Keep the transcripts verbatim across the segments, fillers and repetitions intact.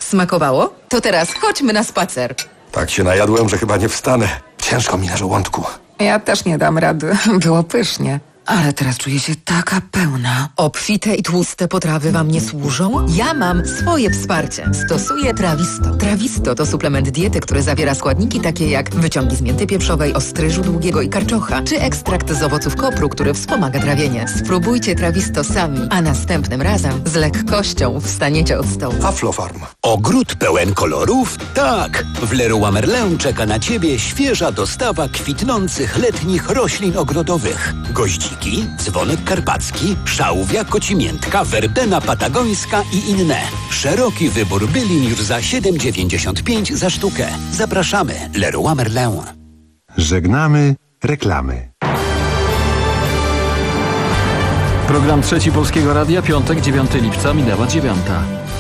Smakowało? To teraz chodźmy na spacer. Tak się najadłem, że chyba nie wstanę. Ciężko mi na żołądku. Ja też nie dam rady. Było pysznie. Ale teraz czuję się taka pełna. Obfite i tłuste potrawy wam nie służą? Ja mam swoje wsparcie. Stosuję Trawisto. Trawisto to suplement diety, który zawiera składniki takie jak wyciągi z mięty pieprzowej, ostryżu długiego i karczocha, czy ekstrakt z owoców kopru, który wspomaga trawienie. Spróbujcie Trawisto sami, a następnym razem z lekkością wstaniecie od stołu. Aflofarm. Ogród pełen kolorów? Tak! W Leroy Merlin czeka na Ciebie świeża dostawa kwitnących letnich roślin ogrodowych. Goździki, dzwonek karpacki, szałwia, kocimiętka, werdena patagońska i inne. Szeroki wybór bylin już za siedem dziewięćdziesiąt pięć za sztukę. Zapraszamy. Leroy Merlin. Żegnamy reklamy. Program Trzeci Polskiego Radia, piątek, dziewiątego lipca, minęła dziewiąta.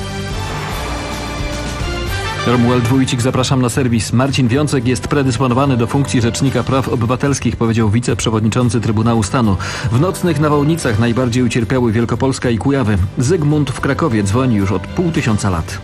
Romuald Wójcik, zapraszam na serwis. Marcin Wiącek jest predysponowany do funkcji Rzecznika Praw Obywatelskich, powiedział wiceprzewodniczący Trybunału Stanu. W nocnych nawałnicach najbardziej ucierpiały Wielkopolska i Kujawy. Zygmunt w Krakowie dzwoni już od pół tysiąca lat.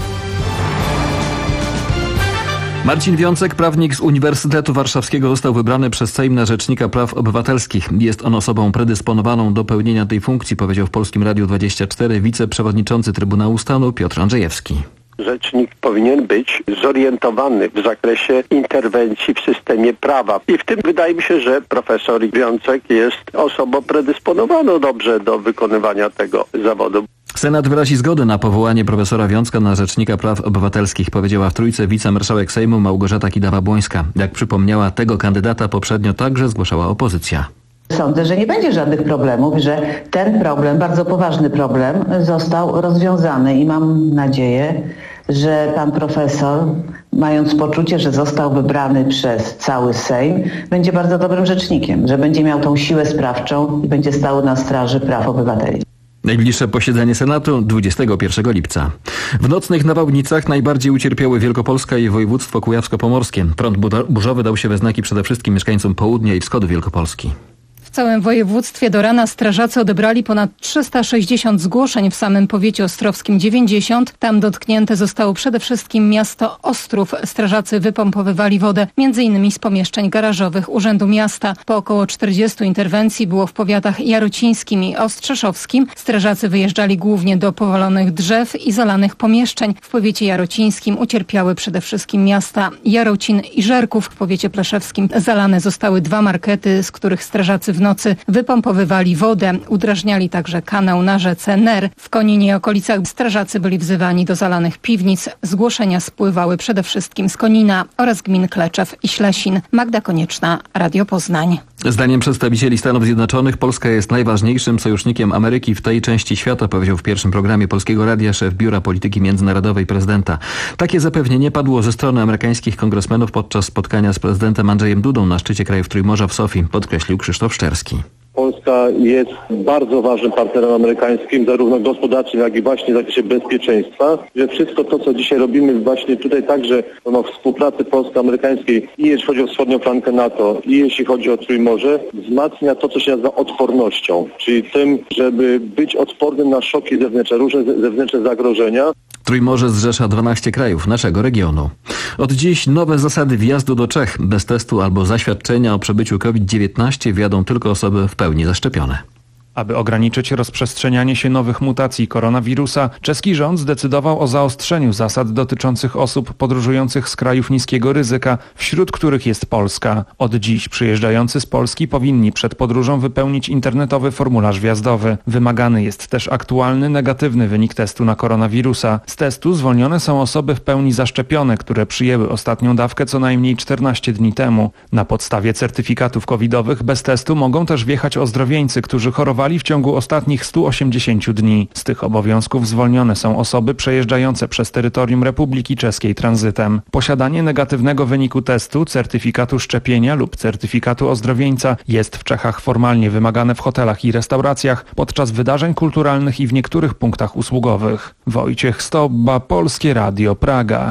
Marcin Wiącek, prawnik z Uniwersytetu Warszawskiego, został wybrany przez Sejm na Rzecznika Praw Obywatelskich. Jest on osobą predysponowaną do pełnienia tej funkcji, powiedział w Polskim Radiu dwadzieścia cztery wiceprzewodniczący Trybunału Stanu Piotr Andrzejewski. Rzecznik powinien być zorientowany w zakresie interwencji w systemie prawa. I w tym wydaje mi się, że profesor Wiącek jest osobą predysponowaną dobrze do wykonywania tego zawodu. Senat wyrazi zgodę na powołanie profesora Wiącka na Rzecznika Praw Obywatelskich, powiedziała w Trójce wicemarszałek Sejmu Małgorzata Kidawa-Błońska. Jak przypomniała, tego kandydata poprzednio także zgłaszała opozycja. Sądzę, że nie będzie żadnych problemów, że ten problem, bardzo poważny problem, został rozwiązany i mam nadzieję, że pan profesor, mając poczucie, że został wybrany przez cały Sejm, będzie bardzo dobrym rzecznikiem, że będzie miał tą siłę sprawczą i będzie stał na straży praw obywateli. Najbliższe posiedzenie Senatu dwudziestego pierwszego lipca. W nocnych nawałnicach najbardziej ucierpiały Wielkopolska i województwo kujawsko-pomorskie. Prąd burzowy dał się we znaki przede wszystkim mieszkańcom południa i wschodu Wielkopolski. W całym województwie do rana strażacy odebrali ponad trzysta sześćdziesiąt zgłoszeń, w samym powiecie ostrowskim dziewięćdziesiąt. Tam dotknięte zostało przede wszystkim miasto Ostrów. Strażacy wypompowywali wodę między innymi z pomieszczeń garażowych Urzędu Miasta. Po około czterdziestu interwencji było w powiatach jarocińskim i ostrzeszowskim. Strażacy wyjeżdżali głównie do powalonych drzew i zalanych pomieszczeń. W powiecie jarocińskim ucierpiały przede wszystkim miasta Jarocin i Żerków. W powiecie pleszewskim zalane zostały dwa markety, z których strażacy w nocy wypompowywali wodę. Udrażniali także kanał na rzece Ner. W Koninie i okolicach strażacy byli wzywani do zalanych piwnic. Zgłoszenia spływały przede wszystkim z Konina oraz gmin Kleczew i Ślesin. Magda Konieczna, Radio Poznań. Zdaniem przedstawicieli Stanów Zjednoczonych Polska jest najważniejszym sojusznikiem Ameryki w tej części świata, powiedział w pierwszym programie Polskiego Radia szef Biura Polityki Międzynarodowej prezydenta. Takie zapewnienie padło ze strony amerykańskich kongresmenów podczas spotkania z prezydentem Andrzejem Dudą na szczycie krajów Trójmorza w Sofii, podkreślił Krzysztof Szczerski. Polska jest bardzo ważnym partnerem amerykańskim, zarówno gospodarczym, jak i właśnie w zakresie bezpieczeństwa, że wszystko to, co dzisiaj robimy właśnie tutaj także no, w współpracy polsko-amerykańskiej i jeśli chodzi o wschodnią flankę NATO i jeśli chodzi o Trójmorze, wzmacnia to, co się nazywa odpornością, czyli tym, żeby być odpornym na szoki zewnętrzne, różne zewnętrzne zagrożenia. Trójmorze zrzesza dwanaście krajów naszego regionu. Od dziś nowe zasady wjazdu do Czech. Bez testu albo zaświadczenia o przebyciu COVID dziewiętnaście wjadą tylko osoby w pełni zaszczepione. Aby ograniczyć rozprzestrzenianie się nowych mutacji koronawirusa, czeski rząd zdecydował o zaostrzeniu zasad dotyczących osób podróżujących z krajów niskiego ryzyka, wśród których jest Polska. Od dziś przyjeżdżający z Polski powinni przed podróżą wypełnić internetowy formularz wjazdowy. Wymagany jest też aktualny negatywny wynik testu na koronawirusa. Z testu zwolnione są osoby w pełni zaszczepione, które przyjęły ostatnią dawkę co najmniej czternaście dni temu. Na podstawie certyfikatów covidowych bez testu mogą też wjechać ozdrowieńcy, którzy chorowali w ciągu ostatnich stu osiemdziesięciu dni. Z tych obowiązków zwolnione są osoby przejeżdżające przez terytorium Republiki Czeskiej tranzytem. Posiadanie negatywnego wyniku testu, certyfikatu szczepienia lub certyfikatu ozdrowieńca jest w Czechach formalnie wymagane w hotelach i restauracjach, podczas wydarzeń kulturalnych i w niektórych punktach usługowych. Wojciech Stobba, Polskie Radio, Praga.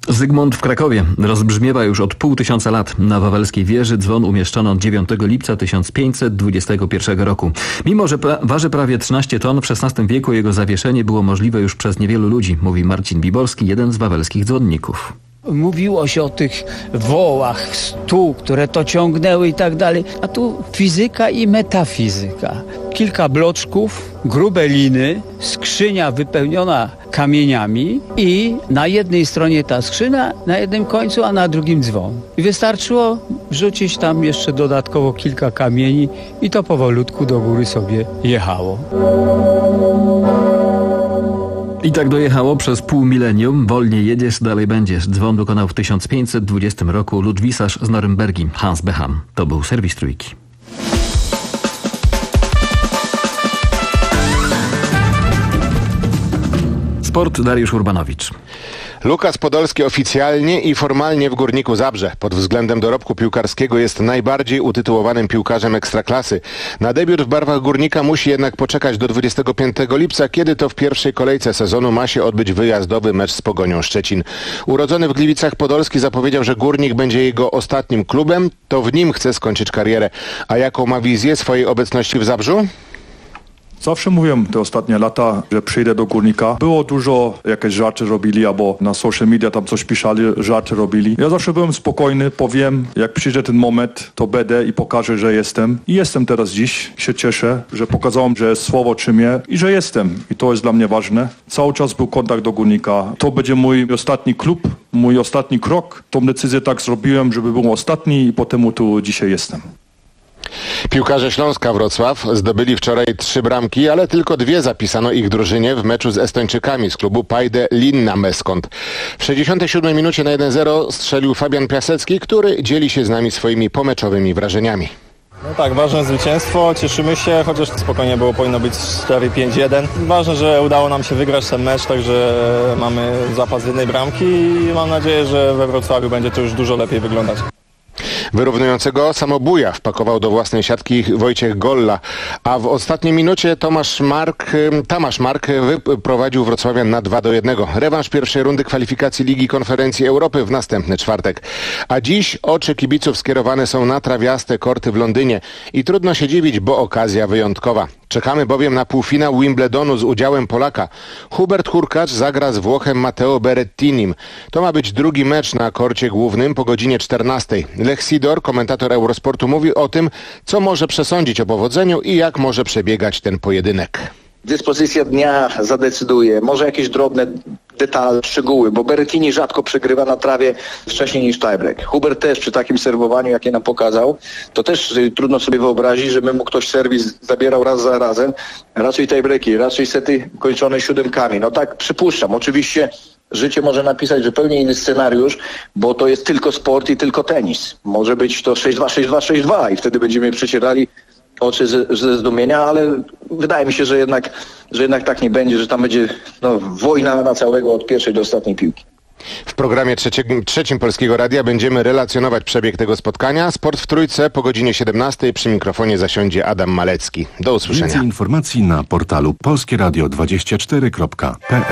Zygmunt w Krakowie rozbrzmiewa już od pół tysiąca lat. Na wawelskiej wieży dzwon umieszczono dziewiątego lipca tysiąc pięćset dwudziestego pierwszego roku. Mimo że pra- waży prawie trzynaście ton, w szesnastym wieku jego zawieszenie było możliwe już przez niewielu ludzi, mówi Marcin Biborski, jeden z wawelskich dzwonników. Mówiło się o tych wołach, stu, które to ciągnęły i tak dalej. A tu fizyka i metafizyka. Kilka bloczków, grube liny, skrzynia wypełniona kamieniami i na jednej stronie ta skrzynia, na jednym końcu, a na drugim dzwon. I wystarczyło wrzucić tam jeszcze dodatkowo kilka kamieni i to powolutku do góry sobie jechało. I tak dojechało przez pół milenium. Wolniej jedziesz, dalej będziesz. Dzwon wykonał w tysiąc pięćset dwudziestym roku ludwisarz z Norymbergi, Hans Beham. To był serwis Trójki. Sport, Dariusz Urbanowicz. Lukas Podolski oficjalnie i formalnie w Górniku Zabrze. Pod względem dorobku piłkarskiego jest najbardziej utytułowanym piłkarzem Ekstraklasy. Na debiut w barwach Górnika musi jednak poczekać do dwudziestego piątego lipca, kiedy to w pierwszej kolejce sezonu ma się odbyć wyjazdowy mecz z Pogonią Szczecin. Urodzony w Gliwicach Podolski zapowiedział, że Górnik będzie jego ostatnim klubem, to w nim chce skończyć karierę. A jaką ma wizję swojej obecności w Zabrzu? Zawsze mówiłem te ostatnie lata, że przyjdę do Górnika. Było dużo, jakieś żarty robili, albo na social media tam coś pisali, żarty robili. Ja zawsze byłem spokojny, powiem, jak przyjdzie ten moment, to będę i pokażę, że jestem. I jestem teraz dziś. Się cieszę, że pokazałem, że słowo czynię i że jestem. I to jest dla mnie ważne. Cały czas był kontakt do Górnika. To będzie mój ostatni klub, mój ostatni krok. Tą decyzję tak zrobiłem, żeby był ostatni i potem tu dzisiaj jestem. Piłkarze Śląska Wrocław zdobyli wczoraj trzy bramki, ale tylko dwie zapisano ich drużynie w meczu z Estończykami z klubu Pajde Linna Meskont. W sześćdziesiątej siódmej minucie na jeden zero strzelił Fabian Piasecki, który dzieli się z nami swoimi pomeczowymi wrażeniami. No tak, ważne zwycięstwo, cieszymy się, chociaż spokojnie było, powinno być cztery pięć jeden. Ważne, że udało nam się wygrać ten mecz, także mamy zapas jednej bramki i mam nadzieję, że we Wrocławiu będzie to już dużo lepiej wyglądać. Wyrównującego samobuja wpakował do własnej siatki Wojciech Golla, a w ostatniej minucie Tomasz Mark, Tomasz Mark wyprowadził Wrocławian na dwa do jednego. Rewanż pierwszej rundy kwalifikacji Ligi Konferencji Europy w następny czwartek. A dziś oczy kibiców skierowane są na trawiaste korty w Londynie i trudno się dziwić, bo okazja wyjątkowa. Czekamy bowiem na półfinał Wimbledonu z udziałem Polaka. Hubert Hurkacz zagra z Włochem Matteo Berrettinim. To ma być drugi mecz na korcie głównym po godzinie czternastej. Lech Sidor, komentator Eurosportu, mówi o tym, co może przesądzić o powodzeniu i jak może przebiegać ten pojedynek. Dyspozycja dnia zadecyduje, może jakieś drobne detale, szczegóły, bo Berrettini rzadko przegrywa na trawie wcześniej niż tiebreak. Hubert też przy takim serwowaniu, jakie nam pokazał, to też y, trudno sobie wyobrazić, żeby mu ktoś serwis zabierał raz za razem. Raczej tiebreaki, raczej sety kończone siódemkami. No tak przypuszczam. Oczywiście życie może napisać zupełnie inny scenariusz, bo to jest tylko sport i tylko tenis. Może być to sześć dwa, sześć dwa, sześć dwa i wtedy będziemy przecierali oczy ze, ze zdumienia, ale wydaje mi się, że jednak, że jednak tak nie będzie, że tam będzie no, wojna na całego od pierwszej do ostatniej piłki. W programie trzecim, trzecim Polskiego Radia będziemy relacjonować przebieg tego spotkania. Sport w Trójce po godzinie siedemnastej. Przy mikrofonie zasiądzie Adam Malecki. Do usłyszenia. Więcej informacji na portalu polskie radio dwadzieścia cztery kropka p l.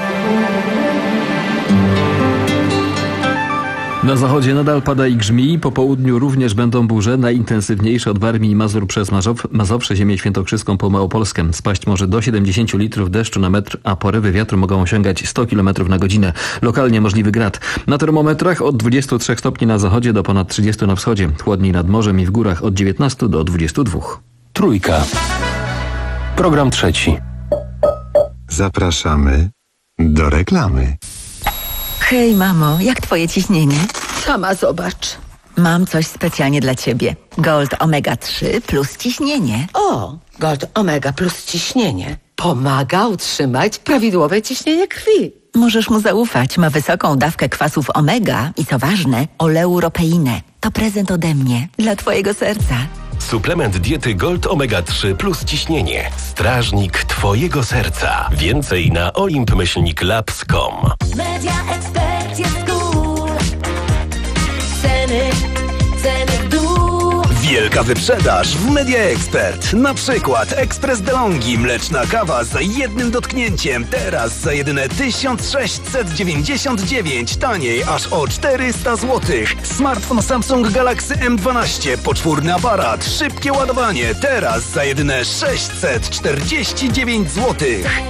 Na zachodzie nadal pada i grzmi, po południu również będą burze, najintensywniejsze od Warmii i Mazur przez Mazow, Mazowsze, ziemię świętokrzyską po Małopolskę. Spaść może do siedemdziesięciu litrów deszczu na metr, a porywy wiatru mogą osiągać sto kilometrów na godzinę. Lokalnie możliwy grad. Na termometrach od dwudziestu trzech stopni na zachodzie do ponad trzydziestu na wschodzie. Chłodniej nad morzem i w górach od dziewiętnastu do dwudziestu dwóch. Trójka. Program trzeci. Zapraszamy do reklamy. Hej, mamo, jak twoje ciśnienie? Sama zobacz. Mam coś specjalnie dla ciebie. Gold Omega trzy plus ciśnienie. O, Gold Omega plus ciśnienie. Pomaga utrzymać prawidłowe ciśnienie krwi. Możesz mu zaufać. Ma wysoką dawkę kwasów omega i co ważne, oleuropeinę. To prezent ode mnie dla twojego serca. Suplement diety Gold Omega trzy plus ciśnienie. Strażnik twojego serca. Więcej na olimp myślnik labs kropka com. Media Expert jest cool. Ceny, ceny w dół. Wielka Wielka wyprzedaż w Media Expert. Na przykład ekspres DeLonghi, mleczna kawa za jednym dotknięciem. Teraz za jedyne tysiąc sześćset dziewięćdziesiąt dziewięć. Taniej aż o czterysta złotych. Smartfon Samsung Galaxy M dwanaście. Poczwórny aparat. Szybkie ładowanie. Teraz za jedyne sześćset czterdzieści dziewięć złotych.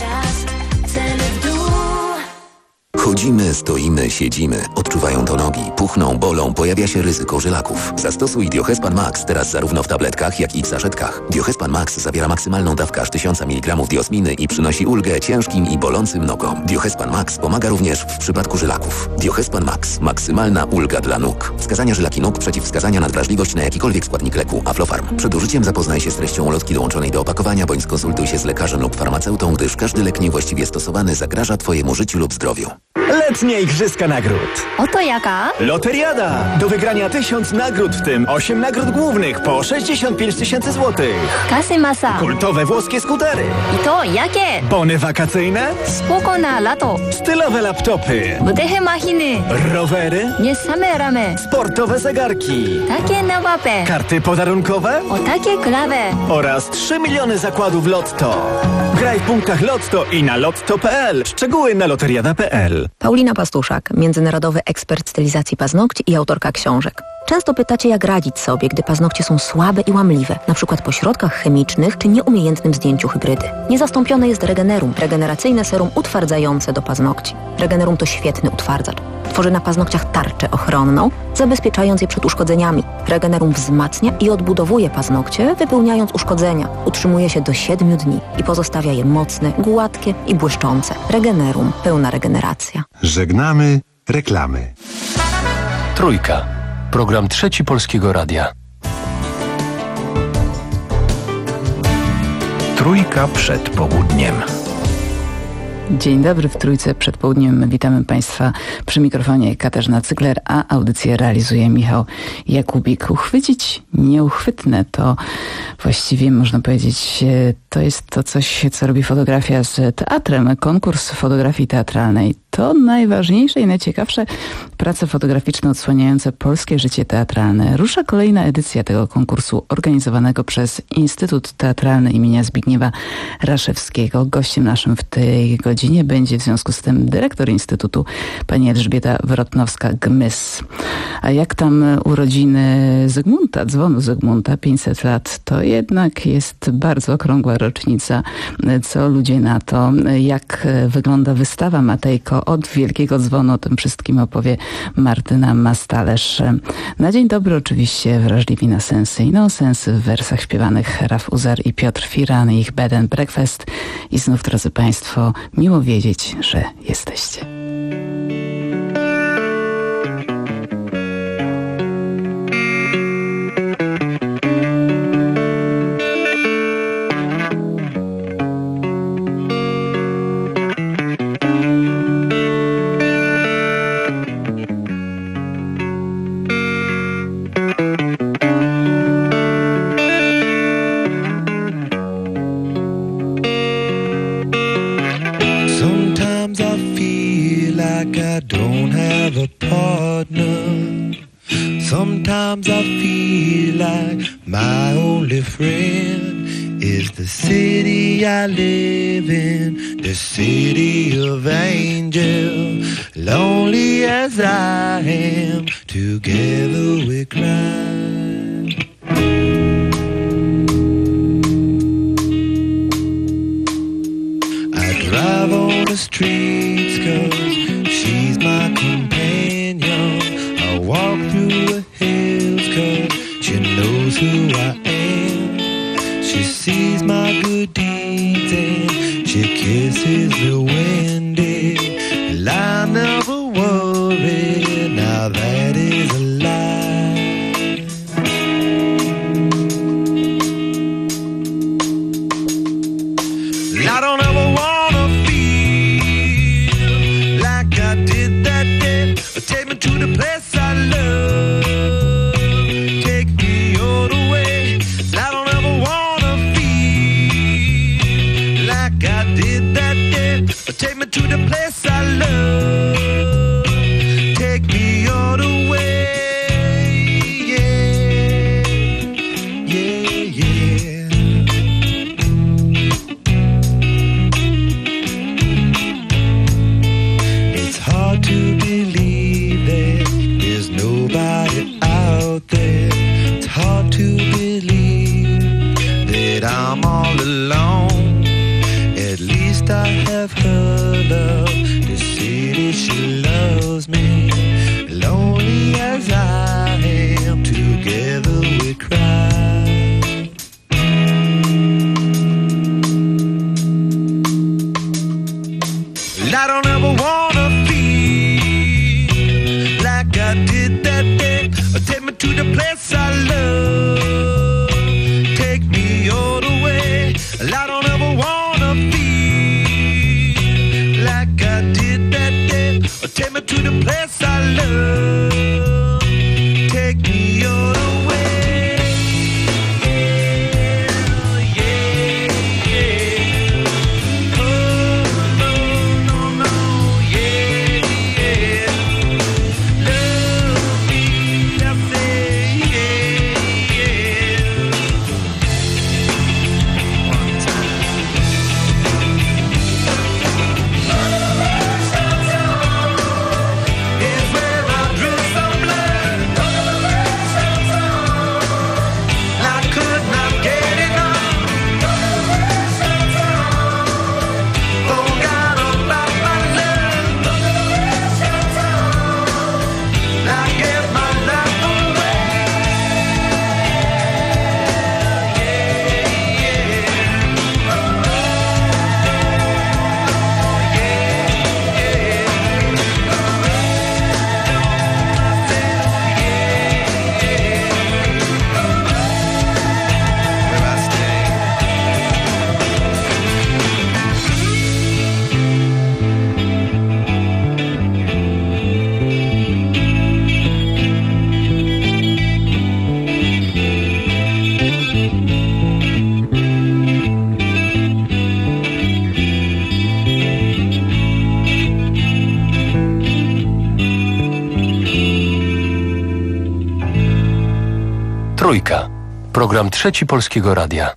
Chodzimy, stoimy, siedzimy. Odczuwają to nogi. Puchną, bolą, pojawia się ryzyko żylaków. Zastosuj Diohespan Max teraz zarówno w tabletkach, jak i w saszetkach. Diohespan Max zawiera maksymalną dawkę aż tysiąc miligramów diosminy i przynosi ulgę ciężkim i bolącym nogom. Diohespan Max pomaga również w przypadku żylaków. Diohespan Max. Maksymalna ulga dla nóg. Wskazania żylaki nóg, przeciwwskazania na wrażliwość na jakikolwiek składnik leku. Aflofarm. Przed użyciem zapoznaj się z treścią ulotki dołączonej do opakowania, bądź skonsultuj się z lekarzem lub farmaceutą, gdyż każdy lek niewłaściwie stosowany zagraża Twojemu życiu lub zdrowiu. Letnie Igrzyska Nagród. Oto jaka? Loteriada. Do wygrania tysiąc nagród, w tym osiem nagród głównych po sześćdziesiąt pięć tysięcy złotych. Kasy masa. Kultowe włoskie skutery. I to jakie? Bony wakacyjne. Spoko na lato. Stylowe laptopy. Wydechy machiny. Rowery. Nie same ramy. Sportowe zegarki. Takie nowape. Karty podarunkowe. O takie klawe. Oraz trzy miliony zakładów Lotto. Graj w punktach Lotto i na lotto kropka p l. Szczegóły na loteriada kropka p l. Paulina Pastuszak, międzynarodowy ekspert stylizacji paznokci i autorka książek. Często pytacie, jak radzić sobie, gdy paznokcie są słabe i łamliwe, na przykład po środkach chemicznych czy nieumiejętnym zdjęciu hybrydy. Niezastąpione jest Regenerum, regeneracyjne serum utwardzające do paznokci. Regenerum to świetny utwardzacz. Tworzy na paznokciach tarczę ochronną, zabezpieczając je przed uszkodzeniami. Regenerum wzmacnia i odbudowuje paznokcie, wypełniając uszkodzenia. Utrzymuje się do siedmiu dni i pozostawia je mocne, gładkie i błyszczące. Regenerum. Pełna regeneracja. Żegnamy reklamy. Trójka. Program Trzeci Polskiego Radia. Trójka przed południem. Dzień dobry, w Trójce przed południem. Witamy Państwa przy mikrofonie Katarzyna Cygler, a audycję realizuje Michał Jakubik. Uchwycić nieuchwytne to właściwie można powiedzieć, to jest to coś, co robi fotografia z teatrem. Konkurs fotografii teatralnej to najważniejsze i najciekawsze prace fotograficzne odsłaniające polskie życie teatralne. Rusza kolejna edycja tego konkursu organizowanego przez Instytut Teatralny imienia Zbigniewa Raszewskiego. Gościem naszym w tej godzinie będzie w związku z tym dyrektor Instytutu, pani Elżbieta Wrotnowska-Gmys. A jak tam urodziny Zygmunta, dzwonu Zygmunta, pięćset lat, to jednak jest bardzo okrągła rocznica. Co ludzie na to? Jak wygląda wystawa Matejko od Wielkiego Dzwonu? O tym wszystkim opowie Martyna Mastalerz. Na dzień dobry oczywiście wrażliwi na sensy i nonsensy w wersach śpiewanych Raf Uzar i Piotr Firan i ich Bed and Breakfast. I znów, drodzy Państwo, miło wiedzieć, że jesteście. Sometimes I feel like my only friend is the city I live in, the city of angels. Lonely as I am, together we cry. I drive on the streets 'cause she's my companion. I walk through the hills 'cause she knows who I am. She sees my good deeds and she kisses the windy. And I never worry, now that is a lie. I don't ever wanna feel like I did that day. Take me to the place I love. Take me all the way. I don't ever wanna feel like I did that day. Take me to the place I love. Take me all the way. Yeah, knows me. Lonely as I am, together we cry. I don't ever wanna feel like I did that day. Take me to the place I love. Take me all the way. I don't ever wanna feel like I did that day. Take me to the place I love. Take me all the way. Yeah, yeah, yeah. Oh, no, no, no, yeah, yeah. Love me, I say, yeah, yeah. One time. Is where I drew some blood. I could not get enough. Forgot about my love. I gave my life away. Where I stay. Trójka. Program Trzeci Polskiego Radia.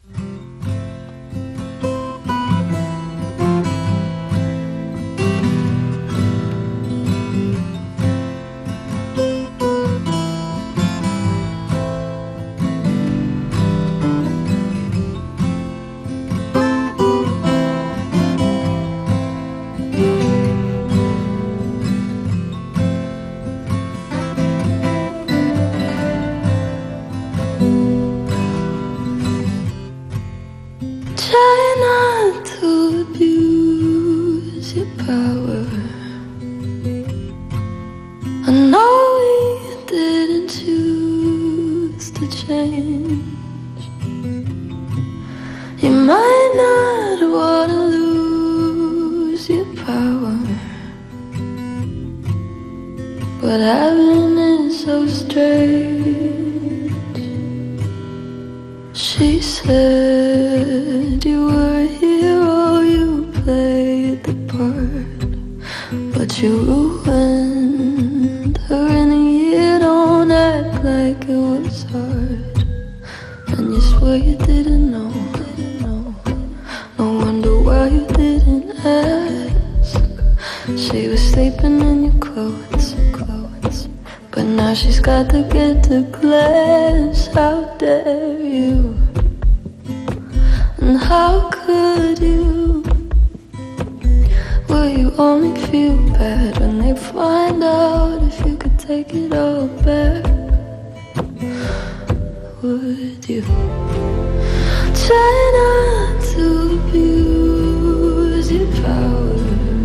Try not to abuse your power. I know we didn't choose to change. You might not want to lose your power, but having it so strange. She said you were a hero, you played the part, but you ruined her in a year. Don't act like it was hard, and you swear you didn't know. No wonder why you didn't ask. She was sleeping in your clothes, clothes, but now she's got to get to class. How dare you? And how could you? Will you only feel bad when they find out if you could take it all back? Would you try not to abuse your power?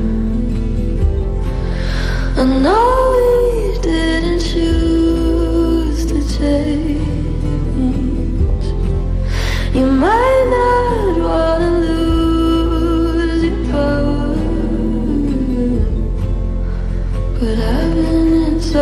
I know we didn't choose to change. You might not want to lose your power, but having it so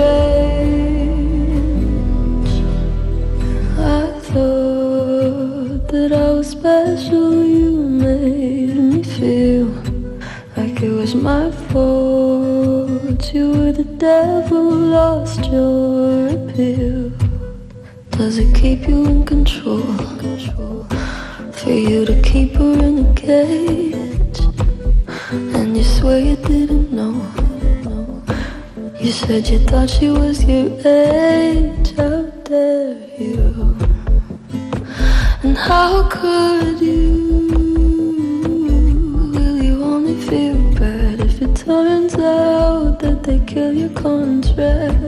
strange. I thought that I was special. You made me feel like it was my fault. You were the devil, lost your appeal. Does it keep you in control? For you to keep her in a cage, and you swear you didn't know. You said you thought she was your age. How dare you? And how could you? Will you only feel bad if it turns out that they kill your contract?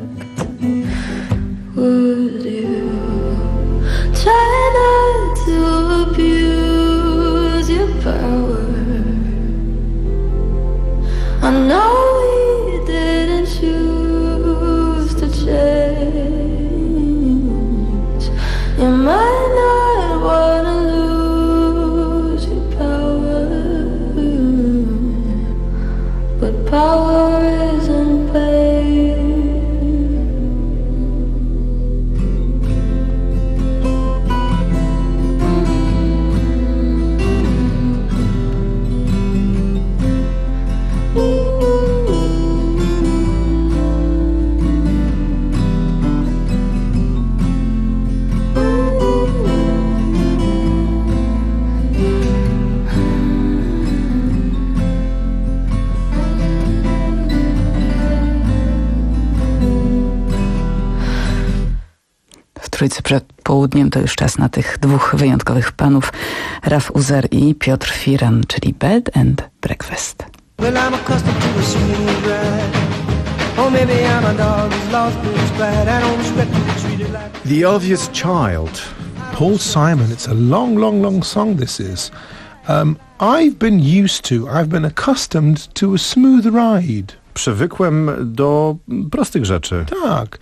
Would you try not to abuse your power? I know we didn't choose to change. You might not wanna lose your power, but power isn't pain. Trójcy przed południem to już czas na tych dwóch wyjątkowych panów, Raf Uzer i Piotr Firan, czyli Bed and Breakfast. Well, I'm accustomed to a smooth ride. Oh, maybe I'm a dog who's lost his pride. I don't expect to be treated like The Obvious Child. Paul Simon. It's a long, long, long song this is. Um, I've been used to, I've been accustomed to a smooth ride. Przywykłem do prostych rzeczy. Tak.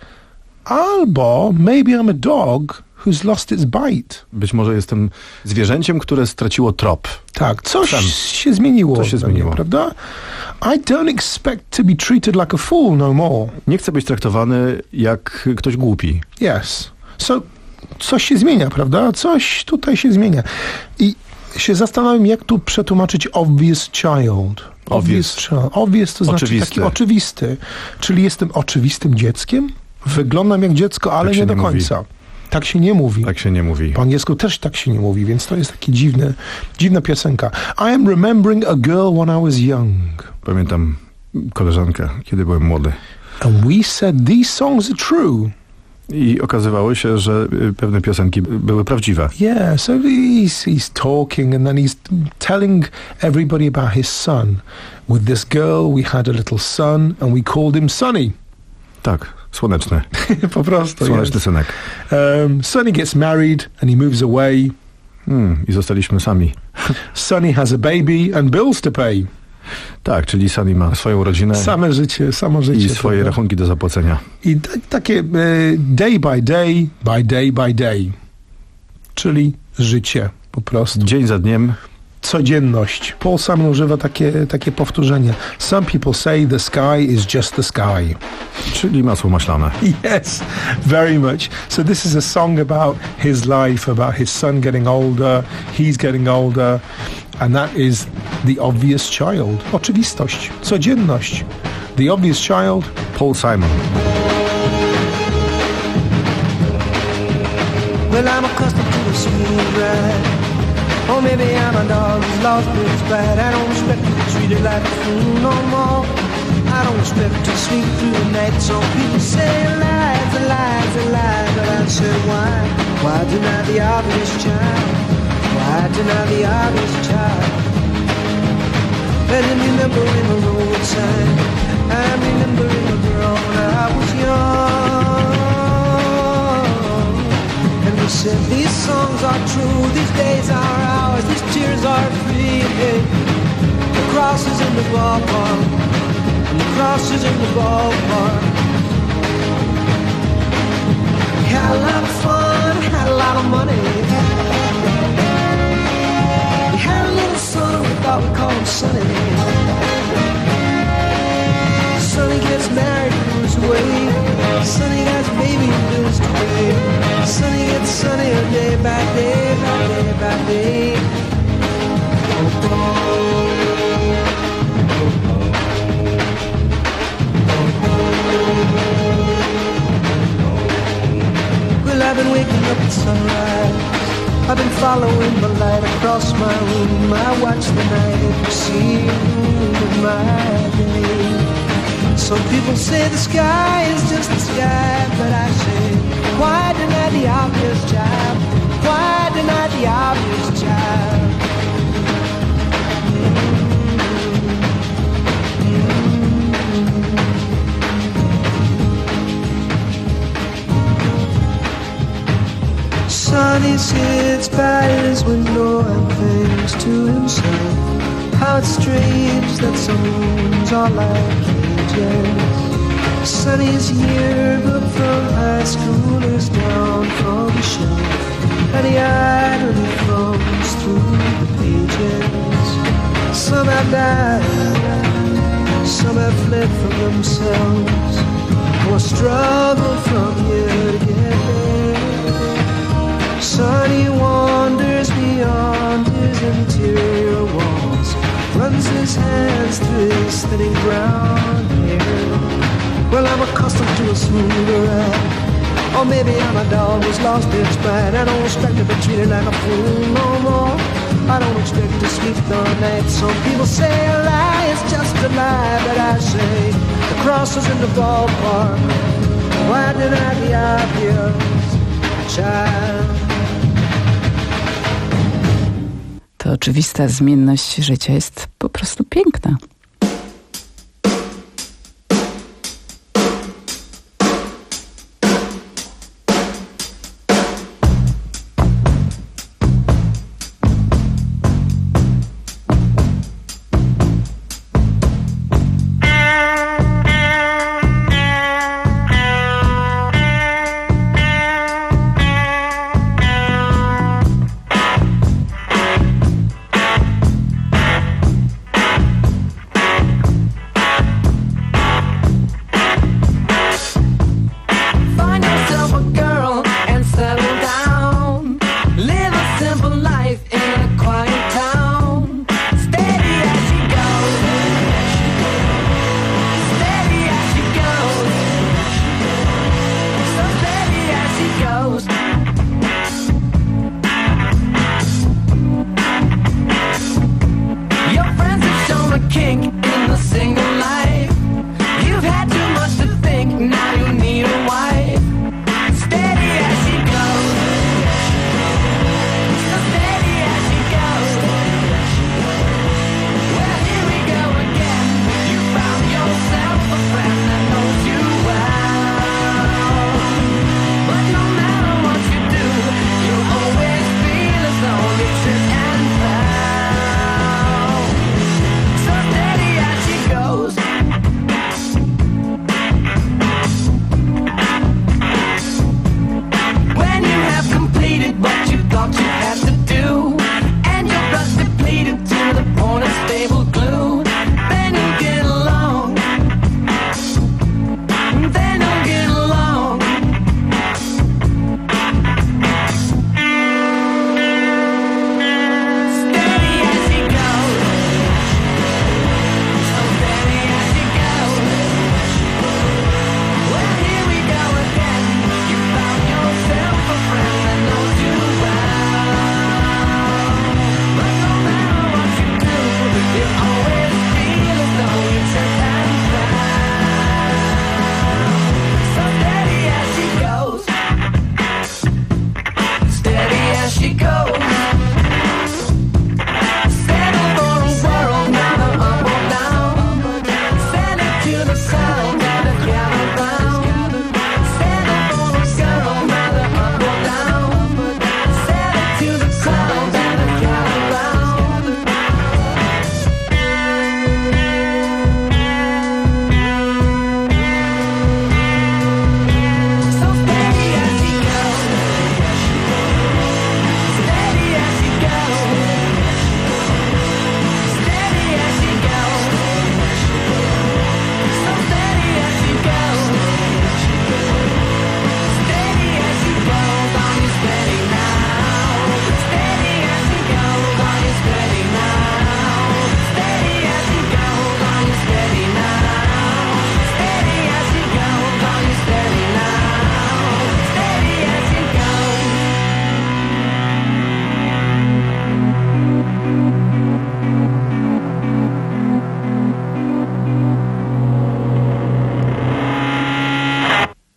Albo maybe I'm a dog who's lost its bite. Być może jestem zwierzęciem, które straciło trop. Tak, coś Tam. się zmieniło. To się zmieniło. Mnie, prawda? I don't expect to be treated like a fool no more. Nie chcę być traktowany jak ktoś głupi. Yes. So, coś się zmienia, prawda? Coś tutaj się zmienia. I się zastanawiam, jak tu przetłumaczyć obvious child. Obvious. Obvious, obvious to znaczy oczywisty. taki oczywisty. Czyli jestem oczywistym dzieckiem? Wyglądam jak dziecko, ale tak nie do nie końca. Mówi. Tak się nie mówi. Tak się nie mówi. Po angielsku też tak się nie mówi, więc to jest taki dziwny, dziwna piosenka. I am remembering a girl when I was young. Pamiętam koleżankę, kiedy byłem młody. And we said these songs are true. I okazywało się, że pewne piosenki były prawdziwe. Yeah, so he's, he's talking and then he's telling everybody about his son. With this girl we had a little son and we called him Sonny. Tak, słoneczny. Po prostu. Słoneczny yes. synek. Um, Sonny gets married and he moves away. Hmm, I zostaliśmy sami. Sonny has a baby and bills to pay. Tak, czyli Sonny ma swoją rodzinę. Same życie, samo życie. I swoje prawda? rachunki do zapłacenia. I t- takie e, day by day, by day by day. Czyli życie po prostu. Dzień za dniem. Codzienność. Paul Simon używa takie, takie powtórzenie. Some people say the sky is just the sky. Czyli masło maślane. Yes, very much. So this is a song about his life, about his son getting older, he's getting older, and that is the obvious child. Oczywistość, codzienność. The obvious child. Paul Simon. well, I'm accustomed to a smooth ride. Or maybe I'm a dog who's lost its pride. I don't expect to be treated like a fool no more. I don't expect to sleep through the night. Some people say lies, a lies, a lie. But I said why? Why deny the obvious child? Why deny the obvious child? Let him remembering a road sign. I'm remembering a girl when I was young. And we said these songs are true, these days are ours, these tears are free. Hey, the cross is in the ballpark, and the cross is in the ballpark. We had a lot of fun, had a lot of money. We had a little son, we thought we'd call him Sonny. Sonny gets married and moves away. Sonny got a baby and bills to pay. Sonny gets sunnier day by day, by day by day. Well, I've been waking up at sunrise. I've been following the light across my room. I watch the night proceed with my day. Some people say the sky is just the sky, but I say, why deny the obvious, child? Why deny the obvious, child? Mm-hmm. he sits by his window and thinks to himself, how it's strange that some rooms are like cages. Sonny's yearbook from high school is down from the shelf, and he idly thumbs through the pages. Some have died, some have fled from themselves, or struggle from year to year. Sonny wanders beyond his interior walls, runs his hands through his thinning brown hair. Well, I'm accustomed to a smoother ride, or maybe I'm a dog who's lost its pride. I don't expect to be treated like a fool no more. I don't expect to sleep the night. Some people say a lie is just a lie, but I say the cross is in the ballpark. Why deny the obvious, child? To oczywista zmienność życia jest po prostu piękna.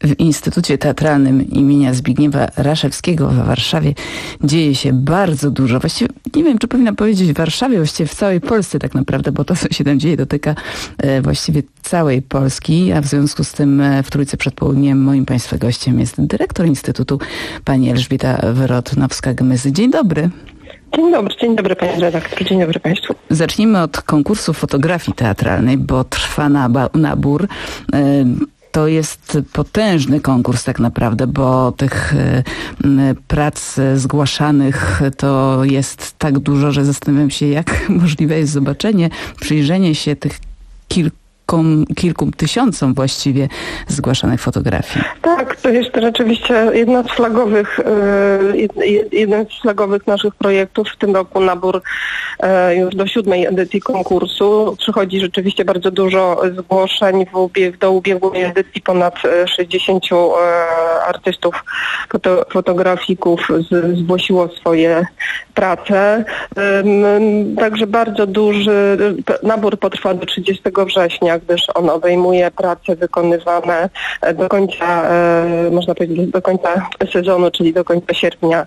w Instytucie Teatralnym imienia Zbigniewa Raszewskiego w Warszawie dzieje się bardzo dużo. Właściwie nie wiem, czy powinna powiedzieć w Warszawie, właściwie w całej Polsce tak naprawdę, bo to, co się tam dzieje, dotyka e, właściwie całej Polski, a w związku z tym e, w Trójce przed południem moim Państwa gościem jest dyrektor Instytutu, pani Elżbieta Wyrot-Nowska-Gmyzy. Dzień dobry. Dzień dobry, dzień dobry Pani redaktor, dzień dobry Państwu. Zacznijmy od konkursu fotografii teatralnej, bo trwa nabór. To jest potężny konkurs tak naprawdę, bo tych prac zgłaszanych to jest tak dużo, że zastanawiam się, jak możliwe jest zobaczenie, przyjrzenie się tych kilku kilku tysiącom właściwie zgłaszanych fotografii. Tak, to jest rzeczywiście jedna z flagowych, jeden z flagowych naszych projektów. W tym roku nabór już do siódmej edycji konkursu. Przychodzi rzeczywiście bardzo dużo zgłoszeń. Do ubiegłej edycji ponad sześćdziesięciu artystów, foto, fotografików zgłosiło swoje prace. Także bardzo duży nabór potrwa do trzydziestego września, gdyż on obejmuje prace wykonywane do końca, można powiedzieć, do końca sezonu, czyli do końca sierpnia.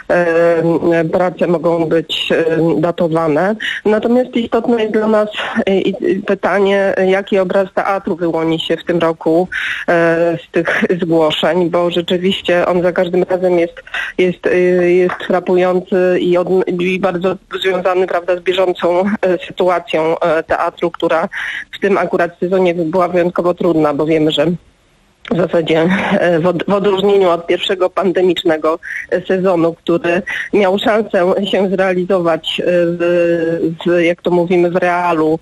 Prace mogą być datowane. Natomiast istotne jest dla nas pytanie, jaki obraz teatru wyłoni się w tym roku z tych zgłoszeń, bo rzeczywiście on za każdym razem jest, jest, jest frapujący i, od, i bardzo związany, prawda, z bieżącą sytuacją teatru, która w tym akurat sezonie była wyjątkowo trudna, bo wiemy, że w zasadzie w odróżnieniu od pierwszego pandemicznego sezonu, który miał szansę się zrealizować w, w jak to mówimy, w realu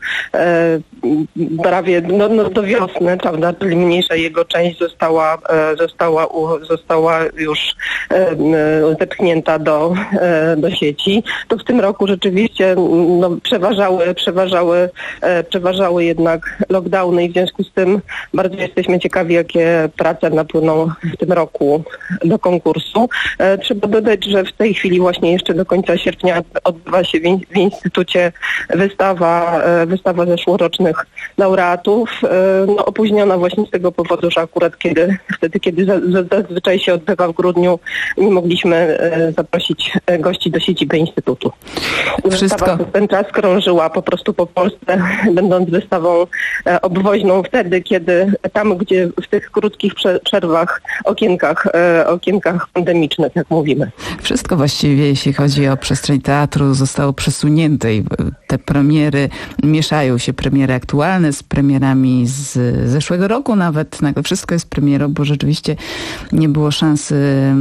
prawie no, no, do wiosny, prawda, czyli mniejsza jego część została, została, została już zepchnięta do, do sieci, to w tym roku rzeczywiście no, przeważały, przeważały, przeważały jednak lockdowny i w związku z tym bardzo jesteśmy ciekawi, jakie prace napłyną w tym roku do konkursu. E, trzeba dodać, że w tej chwili właśnie jeszcze do końca sierpnia odbywa się w, in, w Instytucie wystawa, e, wystawa zeszłorocznych laureatów. E, no, opóźniona właśnie z tego powodu, że akurat kiedy, wtedy, kiedy za, zazwyczaj się odbywa w grudniu, nie mogliśmy e, zaprosić gości do siedziby Instytutu. Wszystko. Wystawa w ten czas krążyła po prostu po Polsce, będąc wystawą e, obwoźną wtedy, kiedy tam, gdzie w tych krótkich przerwach, okienkach, e, okienkach pandemicznych, jak mówimy. Wszystko właściwie, jeśli chodzi o przestrzeń teatru, zostało przesunięte i te premiery, mieszają się premiery aktualne z premierami z zeszłego roku nawet. Nagle wszystko jest premierą, bo rzeczywiście nie było szansy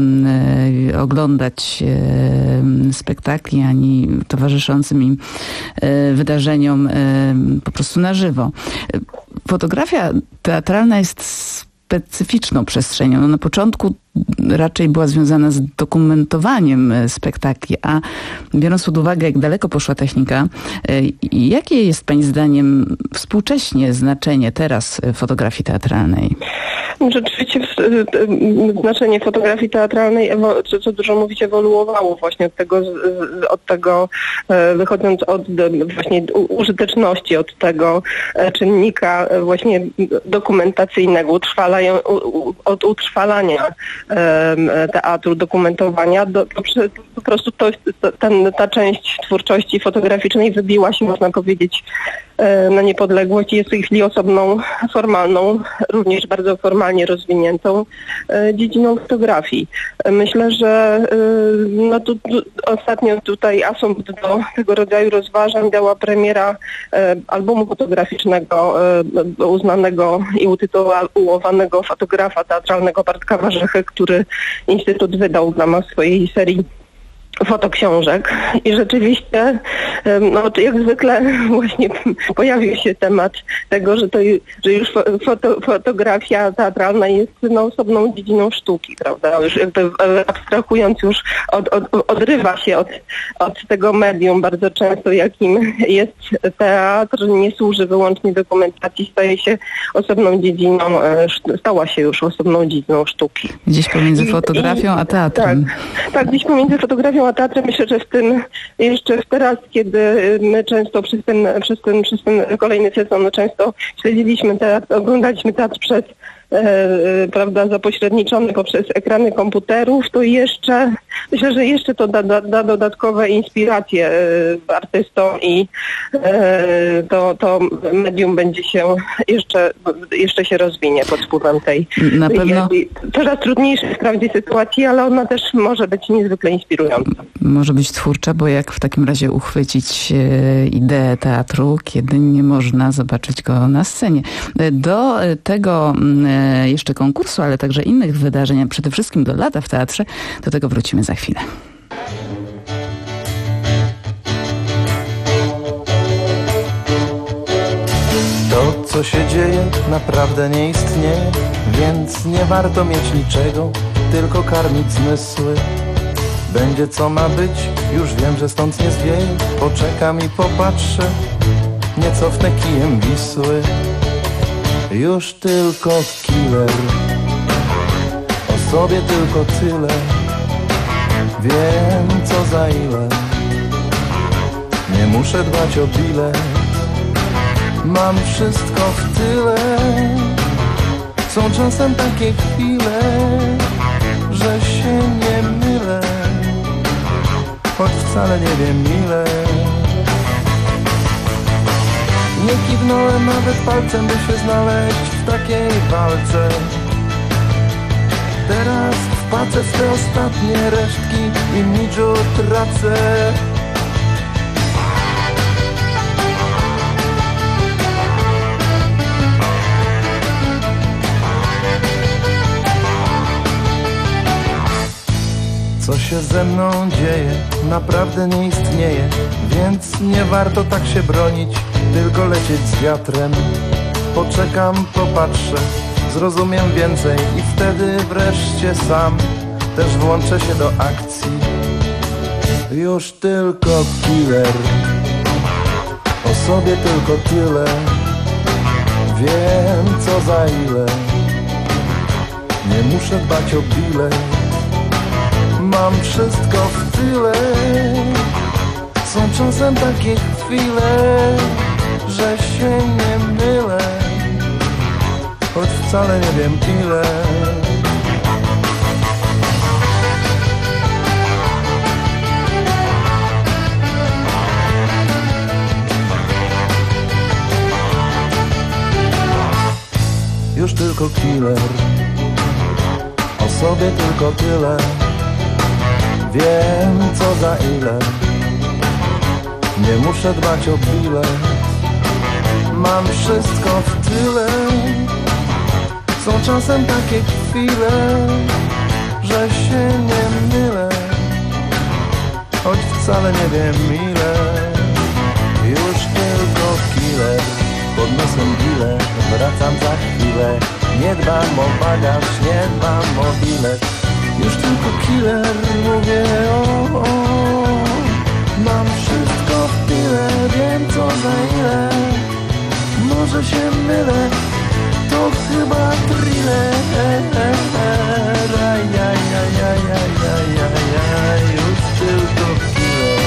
e, oglądać e, spektakli ani towarzyszącym im e, wydarzeniom e, po prostu na żywo. Fotografia teatralna jest specyficzną przestrzenią. No na początku raczej była związana z dokumentowaniem spektakli, a biorąc pod uwagę, jak daleko poszła technika, jakie jest Pani zdaniem współcześnie znaczenie teraz fotografii teatralnej? Rzeczywiście znaczenie fotografii teatralnej, co, co dużo mówić, ewoluowało właśnie od tego, od tego wychodząc od właśnie użyteczności, od tego czynnika właśnie dokumentacyjnego, utrwalają, od utrwalania teatru, dokumentowania, do, to po prostu to, ten, ta część twórczości fotograficznej wybiła się, można powiedzieć, na niepodległość i jest w tej chwili osobną, formalną, również bardzo formalnie rozwiniętą dziedziną fotografii. Myślę, że no tu, tu, ostatnio tutaj asumpt do tego rodzaju rozważań dała premiera albumu fotograficznego uznanego i utytułowanego fotografa teatralnego Bartka Warzechy, który Instytut wydał w ramach swojej serii fotoksiążek i rzeczywiście no, jak zwykle właśnie pojawił się temat tego, że, to, że już foto, fotografia teatralna jest no, osobną dziedziną sztuki, prawda? Już jakby abstrahując już od, od, odrywa się od, od tego medium bardzo często, jakim jest teatr, nie służy wyłącznie dokumentacji, staje się osobną dziedziną, stała się już osobną dziedziną sztuki. Gdzieś pomiędzy fotografią a teatrem. Tak, tak, gdzieś pomiędzy fotografią a teatrem. Myślę, że w tym jeszcze teraz, kiedy my często przez ten, przez ten, przez ten kolejny sezon często śledziliśmy teatr, oglądaliśmy teatr przez e, prawda, zapośredniczony poprzez ekrany komputerów, to jeszcze, myślę, że jeszcze to da, da, da dodatkowe inspiracje e, artystom i e, to, to medium będzie się jeszcze, jeszcze się rozwinie pod wpływem tej, Na pewno tej coraz trudniejszej wprawdzie sytuacji, ale ona też może być niezwykle inspirująca. Może być twórcza, bo jak w takim razie uchwycić e, ideę teatru, kiedy nie można zobaczyć go na scenie. Do tego e, jeszcze konkursu, ale także innych wydarzeń, a przede wszystkim do lata w teatrze, do tego wrócimy za chwilę. To, co się dzieje, naprawdę nie istnieje, więc nie warto mieć niczego, tylko karmić zmysły. Będzie co ma być, już wiem, że stąd nie zwieje. Poczekam i popatrzę, nie cofnę kijem Wisły. Już tylko killer, o sobie tylko tyle. Wiem co za ile, nie muszę dbać o bilet. Mam wszystko w tyle. Są czasem takie chwile, że się nie mylę, choć wcale nie wiem ile. Nie kiwnąłem nawet palcem, by się znaleźć w takiej walce. Teraz wpatrzę swe ostatnie resztki imidżu tracę. Co się ze mną dzieje, naprawdę nie istnieje, więc nie warto tak się bronić, tylko lecieć z wiatrem. Poczekam, popatrzę, zrozumiem więcej i wtedy wreszcie sam też włączę się do akcji. Już tylko killer, o sobie tylko tyle. Wiem co za ile, nie muszę dbać o bilet. Mam wszystko w tyle. Są czasem takie chwile, że się nie mylę, choć wcale nie wiem ile. Już tylko killer, o sobie tylko tyle. Wiem co za ile, nie muszę dbać o bilet. Mam wszystko w tyle. Są czasem takie chwile, że się nie mylę, choć wcale nie wiem ile. Już tylko killer, pod nosem bilet, wracam za chwilę. Nie dbam o bagaż, nie dbam o bilet. Już tylko killer, mówię o, o. Mam wszystko w tyle, wiem co za ile. Może się mylę, to chyba thriller. Aj, aj, aj, aj, aj, aj, aj, aj. Już tylko killer.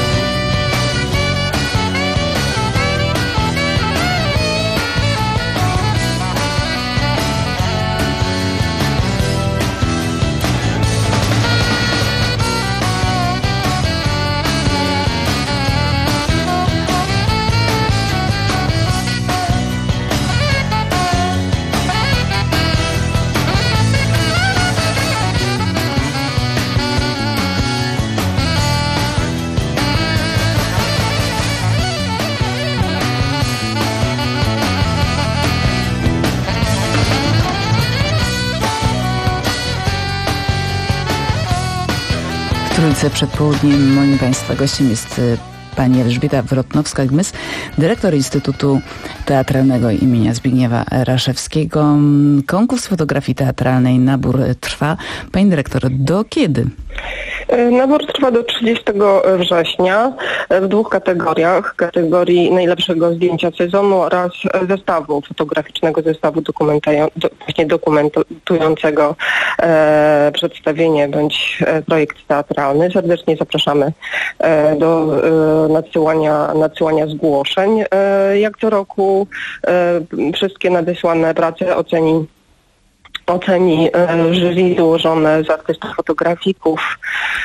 W Trójce przed południem moim Państwa gościem jest pani Elżbieta Wrotnowska-Gmys, dyrektor Instytutu Teatralnego imienia Zbigniewa Raszewskiego. Konkurs fotografii teatralnej, nabór trwa. Pani dyrektor, do kiedy? Nabór trwa do trzydziestego września w dwóch kategoriach. Kategorii najlepszego zdjęcia sezonu oraz zestawu fotograficznego, zestawu właśnie dokumentującego e, przedstawienie bądź projekt teatralny. Serdecznie zapraszamy e, do e, nadsyłania, nadsyłania zgłoszeń. E, jak co roku e, wszystkie nadesłane prace oceni oceni jury złożone z artystów fotografików,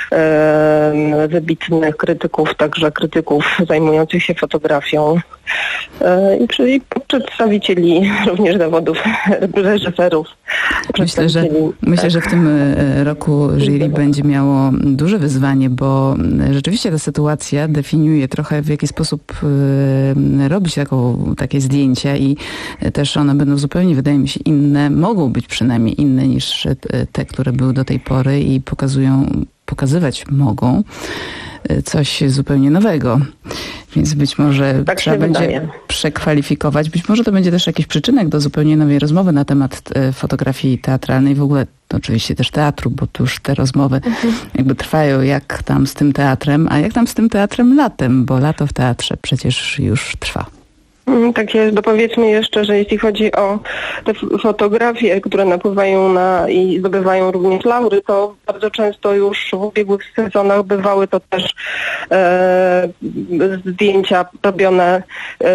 wybitnych krytyków, także krytyków zajmujących się fotografią, czyli przedstawicieli również zawodów reżyserów. Myślę, że, myślę, tak. że w tym roku jury będzie miało duże wyzwanie, bo rzeczywiście ta sytuacja definiuje trochę, w jaki sposób robić taką, takie zdjęcia i też one będą zupełnie, wydaje mi się, inne, mogą być przynajmniej inne niż te, które były do tej pory i pokazują, pokazywać mogą coś zupełnie nowego. Więc być może tak trzeba będzie wydaje. przekwalifikować. Być może to będzie też jakiś przyczynek do zupełnie nowej rozmowy na temat fotografii teatralnej, w ogóle oczywiście też teatru, bo tu już te rozmowy mhm. jakby trwają, jak tam z tym teatrem, a jak tam z tym teatrem latem, bo lato w teatrze przecież już trwa. Tak jest, bo powiedzmy jeszcze, że jeśli chodzi o te fotografie, które napływają na i zdobywają również laury, to bardzo często już w ubiegłych sezonach bywały to też e, zdjęcia robione e,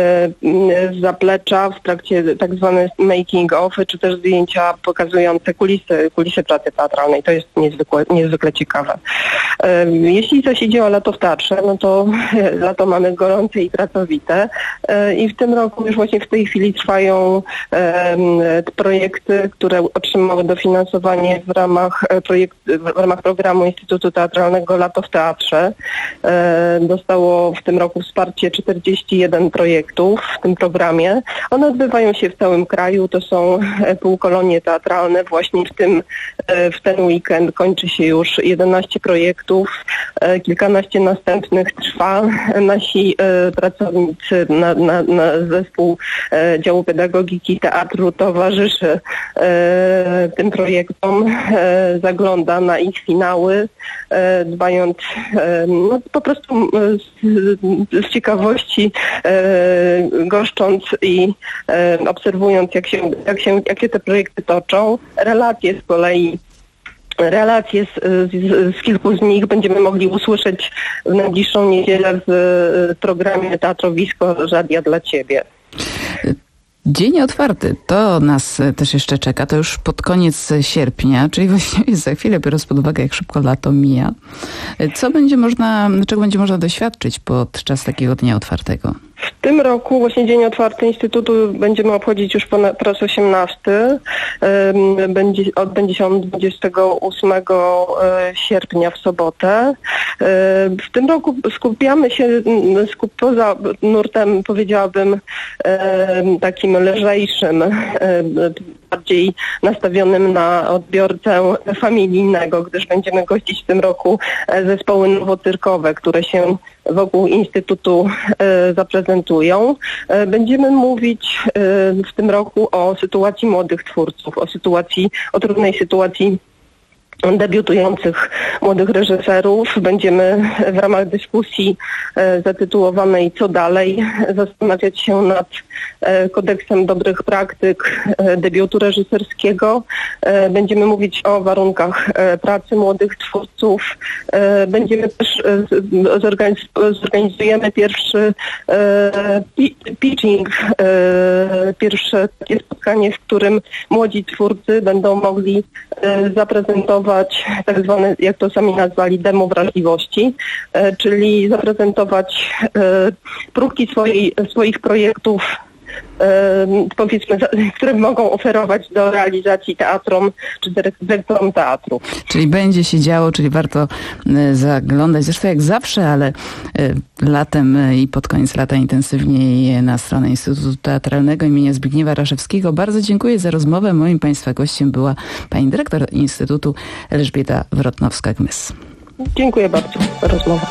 z zaplecza w trakcie tak zwane making of, czy też zdjęcia pokazujące kulisy, kulisy pracy teatralnej. To jest niezwykle, niezwykle ciekawe. E, jeśli zaś idzie o lato w teatrze, no to lato mamy gorące i pracowite e, i w W tym roku już właśnie w tej chwili trwają e, projekty, które otrzymały dofinansowanie w ramach, e, projekt, w ramach programu Instytutu Teatralnego Lato w Teatrze. E, dostało w tym roku wsparcie czterdzieści jeden projektów w tym programie. One odbywają się w całym kraju. To są e, półkolonie teatralne. Właśnie w tym e, w ten weekend kończy się już jedenaście projektów. E, kilkanaście następnych trwa. Nasi e, pracownicy na, na, na zespół e, działu pedagogiki teatru towarzyszy e, tym projektom, e, zagląda na ich finały, e, dbając e, no, po prostu z, z ciekawości, e, goszcząc i e, obserwując, jak się, jak się, jak się te projekty toczą. Relacje z kolei Relacje z, z, z kilku z nich będziemy mogli usłyszeć w najbliższą niedzielę w programie Teatrowisko Radia dla Ciebie. Dzień otwarty, to nas też jeszcze czeka, to już pod koniec sierpnia, czyli właściwie za chwilę, biorąc pod uwagę, jak szybko lato mija. Co będzie można, czego będzie można doświadczyć podczas takiego dnia otwartego? W tym roku właśnie Dzień Otwarty Instytutu będziemy obchodzić już po, po raz osiemnasty. Będzie, odbędzie się on dwudziestego ósmego sierpnia w sobotę. W tym roku skupiamy się skup, poza nurtem, powiedziałabym, takim lżejszym, bardziej nastawionym na odbiorcę familijnego, gdyż będziemy gościć w tym roku zespoły nowotyrkowe, które się wokół Instytutu e, zaprezentują. E, będziemy mówić e, w tym roku o sytuacji młodych twórców, o sytuacji, o trudnej sytuacji debiutujących młodych reżyserów. Będziemy w ramach dyskusji e, zatytułowanej "Co dalej?" zastanawiać się nad e, kodeksem dobrych praktyk e, debiutu reżyserskiego. E, będziemy mówić o warunkach e, pracy młodych twórców. E, będziemy też e, zorganiz- zorganizujemy pierwszy e, pitching, e, pierwsze takie spotkanie, w którym młodzi twórcy będą mogli e, zaprezentować tak zwane, jak to sami nazwali, demo wrażliwości, e, czyli zaprezentować e, próbki swojej, swoich projektów, e, powiedzmy, które mogą oferować do realizacji teatrom czy dyrektorom teatru. Czyli będzie się działo, czyli warto zaglądać, zresztą jak zawsze, ale latem i pod koniec lata intensywniej na stronę Instytutu Teatralnego imienia Zbigniewa Raszewskiego. Bardzo dziękuję za rozmowę. Moim Państwa gościem była pani dyrektor Instytutu Elżbieta Wrotnowska-Gmys. Dziękuję bardzo za rozmowę.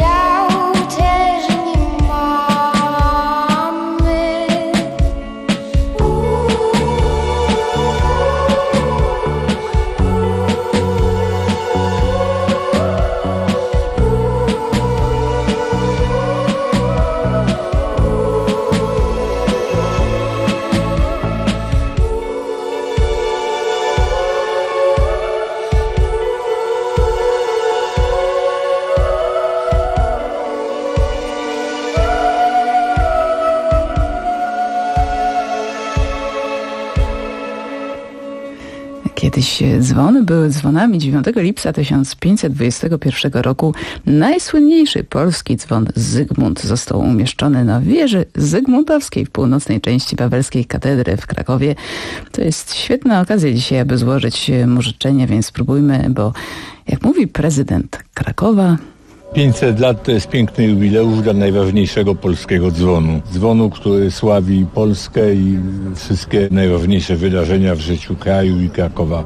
Kiedyś dzwony były dzwonami. dziewiątego lipca tysiąc pięćset dwudziestego pierwszego roku najsłynniejszy polski dzwon Zygmunt został umieszczony na wieży zygmuntowskiej w północnej części wawelskiej katedry w Krakowie. To jest świetna okazja dzisiaj, aby złożyć mu życzenia, więc spróbujmy, bo jak mówi prezydent Krakowa, pięćset lat to jest piękny jubileusz dla najważniejszego polskiego dzwonu. Dzwonu, który sławi Polskę i wszystkie najważniejsze wydarzenia w życiu kraju i Krakowa.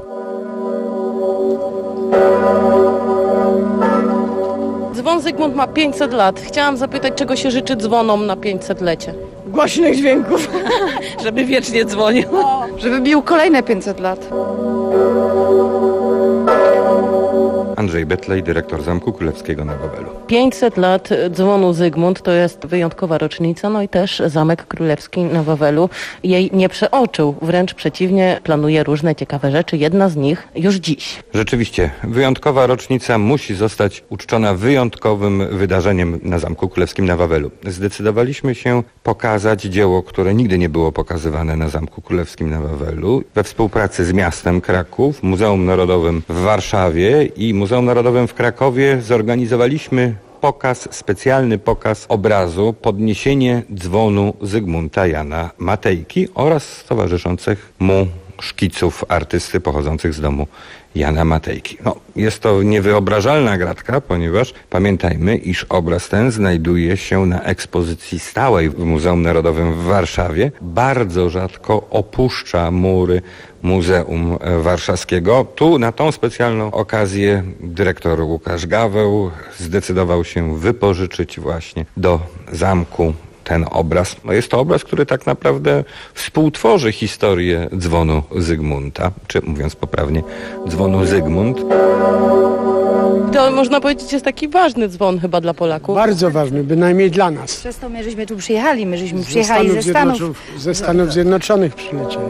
Dzwon Zygmunt ma pięćset lat. Chciałam zapytać, czego się życzy dzwonom na pięćsetlecie? Głośnych dźwięków. Żeby wiecznie dzwonił. O, żeby bił kolejne pięćset lat. Andrzej Betlej, dyrektor Zamku Królewskiego na Wawelu. pięćset lat dzwonu Zygmunt to jest wyjątkowa rocznica, no i też Zamek Królewski na Wawelu jej nie przeoczył, wręcz przeciwnie, planuje różne ciekawe rzeczy, jedna z nich już dziś. Rzeczywiście, wyjątkowa rocznica musi zostać uczczona wyjątkowym wydarzeniem na Zamku Królewskim na Wawelu. Zdecydowaliśmy się pokazać dzieło, które nigdy nie było pokazywane na Zamku Królewskim na Wawelu. We współpracy z miastem Kraków, Muzeum Narodowym w Warszawie i Muzeum Narodowym w Krakowie zorganizowaliśmy pokaz, specjalny pokaz obrazu Podniesienie dzwonu Zygmunta Jana Matejki oraz towarzyszących mu szkiców artysty pochodzących z domu Jana Matejki. No, jest to niewyobrażalna gratka, ponieważ pamiętajmy, iż obraz ten znajduje się na ekspozycji stałej w Muzeum Narodowym w Warszawie. Bardzo rzadko opuszcza mury Muzeum Warszawskiego. Tu na tą specjalną okazję dyrektor Łukasz Gaweł zdecydował się wypożyczyć właśnie do zamku ten obraz. No jest to obraz, który tak naprawdę współtworzy historię dzwonu Zygmunta, czy mówiąc poprawnie, dzwonu Zygmunt. To można powiedzieć jest taki ważny dzwon chyba dla Polaków. Bardzo ważny, bynajmniej dla nas. Przez to my żeśmy tu przyjechali, my żeśmy przyjechali ze Stanów. Ze Stanów, ze Stanów Zjednoczonych przylecieli.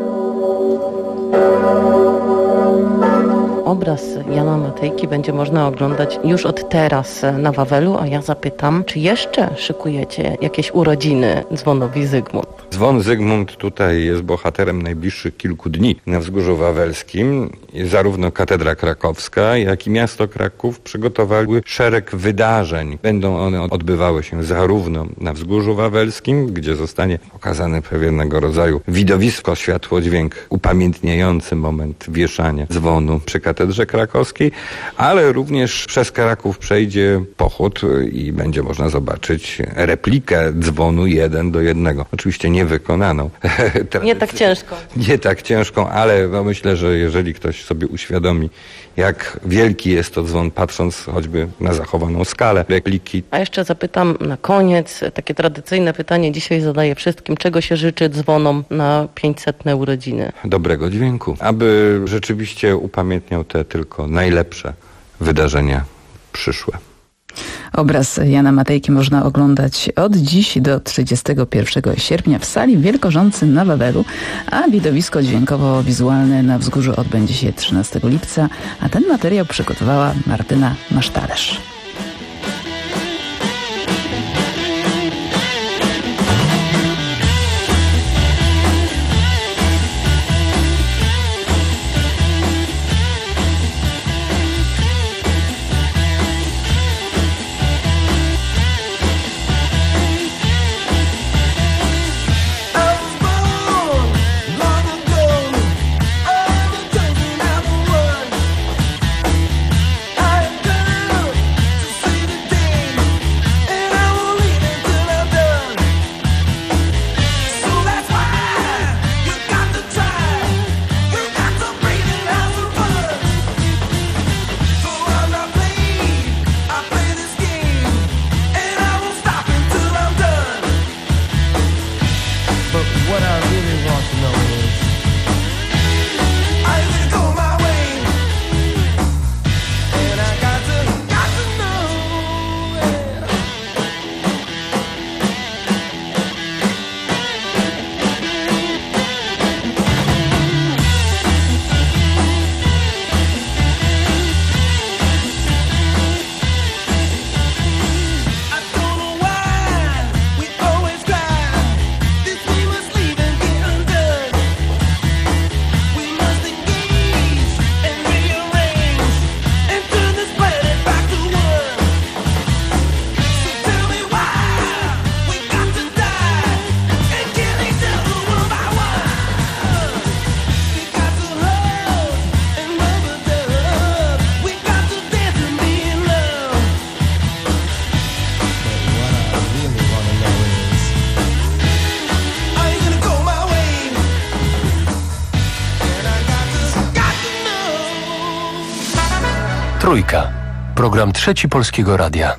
Obraz Jana Matejki będzie można oglądać już od teraz na Wawelu, a ja zapytam, czy jeszcze szykujecie jakieś urodziny dzwonowi Zygmunt? Dzwon Zygmunt tutaj jest bohaterem najbliższych kilku dni na Wzgórzu Wawelskim. Zarówno Katedra Krakowska, jak i miasto Kraków przygotowały szereg wydarzeń. Będą one odbywały się zarówno na Wzgórzu Wawelskim, gdzie zostanie pokazane pewnego rodzaju widowisko, światło-dźwięk upamiętniający moment wieszania dzwonu przy Katedrze Krakowskiej, ale również przez Kraków przejdzie pochód i będzie można zobaczyć replikę dzwonu jeden do jednego. Oczywiście nie wykonaną. Nie tak ciężką. Nie tak ciężką, ale no myślę, że jeżeli ktoś sobie uświadomi, jak wielki jest to dzwon, patrząc choćby na zachowaną skalę repliki. A jeszcze zapytam na koniec, takie tradycyjne pytanie dzisiaj zadaję wszystkim, czego się życzy dzwonom na pięćsetne urodziny? Dobrego dźwięku, aby rzeczywiście upamiętniał te tylko najlepsze wydarzenia przyszłe. Obraz Jana Matejki można oglądać od dziś do trzydziestego pierwszego sierpnia w sali Wielkorządcy na Wawelu, a widowisko dźwiękowo-wizualne na Wzgórzu odbędzie się trzynastego lipca, a ten materiał przygotowała Martyna Masztalerz. I do Trójka. Program Trzeci Polskiego Radia.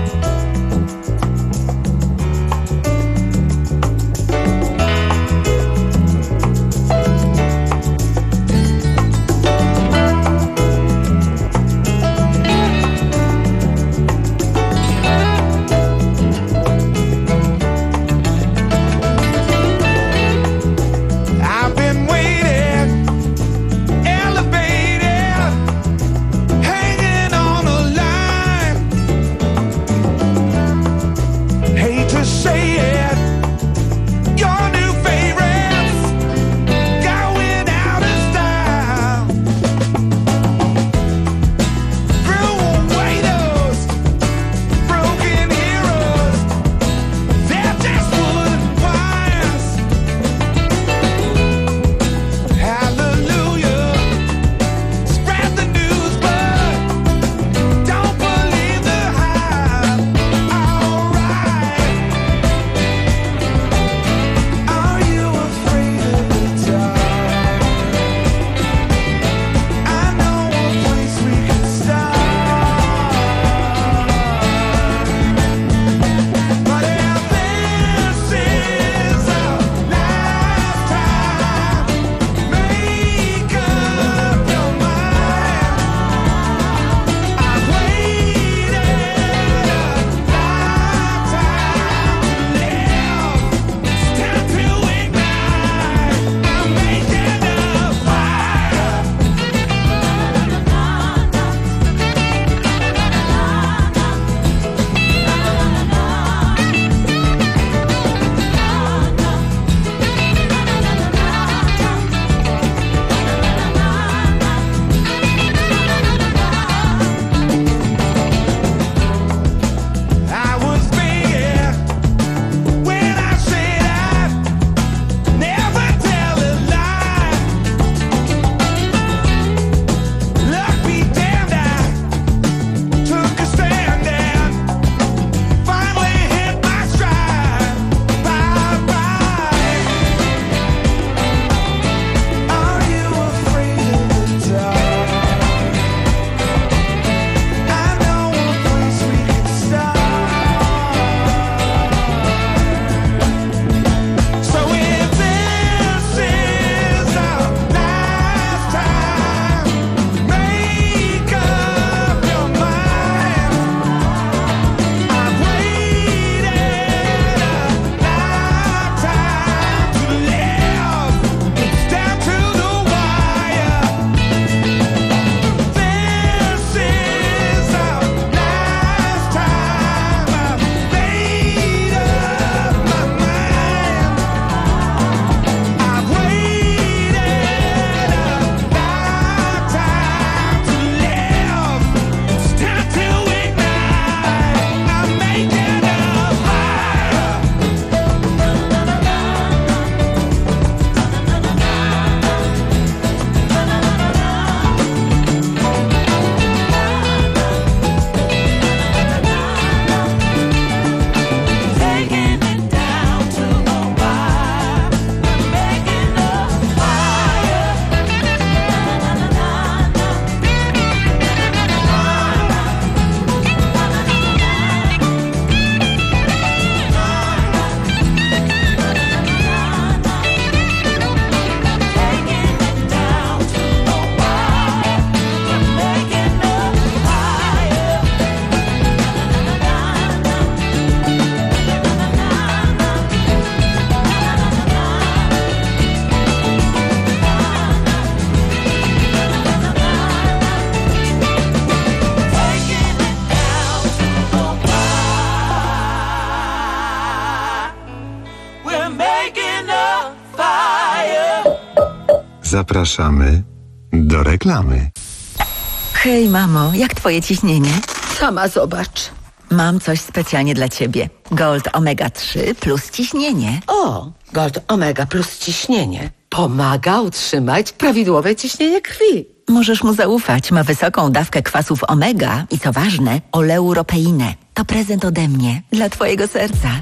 Zapraszamy do reklamy. Hej, mamo, jak twoje ciśnienie? Sama zobacz. Mam coś specjalnie dla ciebie. Gold Omega trzy plus ciśnienie. O, Gold Omega plus ciśnienie. Pomaga utrzymać prawidłowe ciśnienie krwi. Możesz mu zaufać. Ma wysoką dawkę kwasów omega i co ważne, oleuropeinę. To prezent ode mnie, dla twojego serca.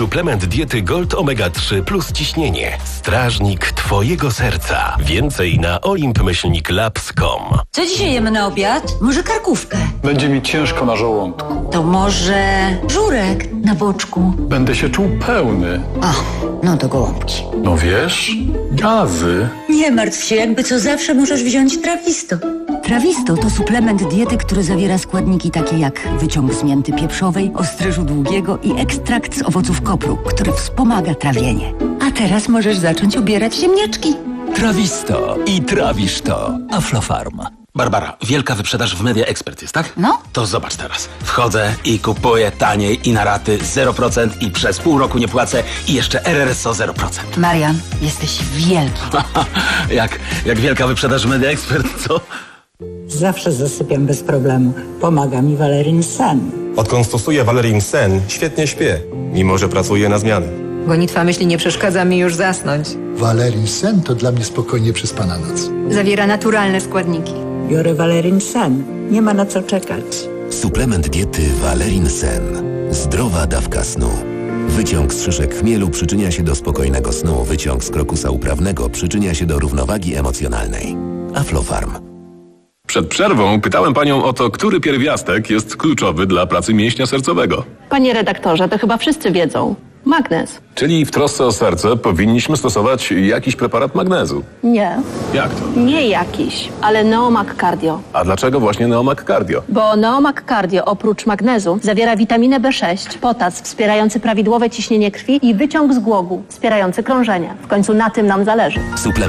Suplement diety Gold Omega trzy plus ciśnienie. Strażnik twojego serca. Więcej na olimp myślnik labs kropka com. Co dzisiaj jemy na obiad? Może karkówkę? Będzie mi ciężko na żołądku. To może żurek na boczku? Będę się czuł pełny. O, no to gołąbki. No wiesz, gazy. Nie martw się, jakby co zawsze możesz wziąć Trawisto. Trawisto to suplement diety, który zawiera składniki takie jak wyciąg z mięty pieprzowej, ostryżu długiego i ekstrakt z owoców kopru, który wspomaga trawienie. A teraz możesz zacząć ubierać ziemniaczki. Trawisto i trawisz to. Aflofarm. Barbara, wielka wyprzedaż w Media Expert jest, tak? No. To zobacz teraz. Wchodzę i kupuję taniej i na raty zero procent i przez pół roku nie płacę i jeszcze R R S O zero procent. Marian, jesteś wielki. jak, jak wielka wyprzedaż w Media Expert, co? Zawsze zasypiam bez problemu. Pomaga mi Valerin Sen. Odkąd stosuję Valerin Sen, świetnie śpię, mimo że pracuję na zmiany. Gonitwa myśli nie przeszkadza mi już zasnąć. Valerin Sen to dla mnie spokojnie przespana noc. Zawiera naturalne składniki. Biorę Valerin Sen. Nie ma na co czekać. Suplement diety Valerin Sen. Zdrowa dawka snu. Wyciąg z szyszek chmielu przyczynia się do spokojnego snu. Wyciąg z krokusa uprawnego przyczynia się do równowagi emocjonalnej. Aflofarm. Przed przerwą pytałem panią o to, który pierwiastek jest kluczowy dla pracy mięśnia sercowego. Panie redaktorze, to chyba wszyscy wiedzą. Magnez. Czyli w trosce o serce powinniśmy stosować jakiś preparat magnezu. Nie. Jak to? Nie jakiś, ale Neomag Cardio. A dlaczego właśnie Neomag Cardio? Bo Neomag Cardio oprócz magnezu zawiera witaminę B sześć, potas wspierający prawidłowe ciśnienie krwi i wyciąg z głogu wspierający krążenie. W końcu na tym nam zależy. Suplement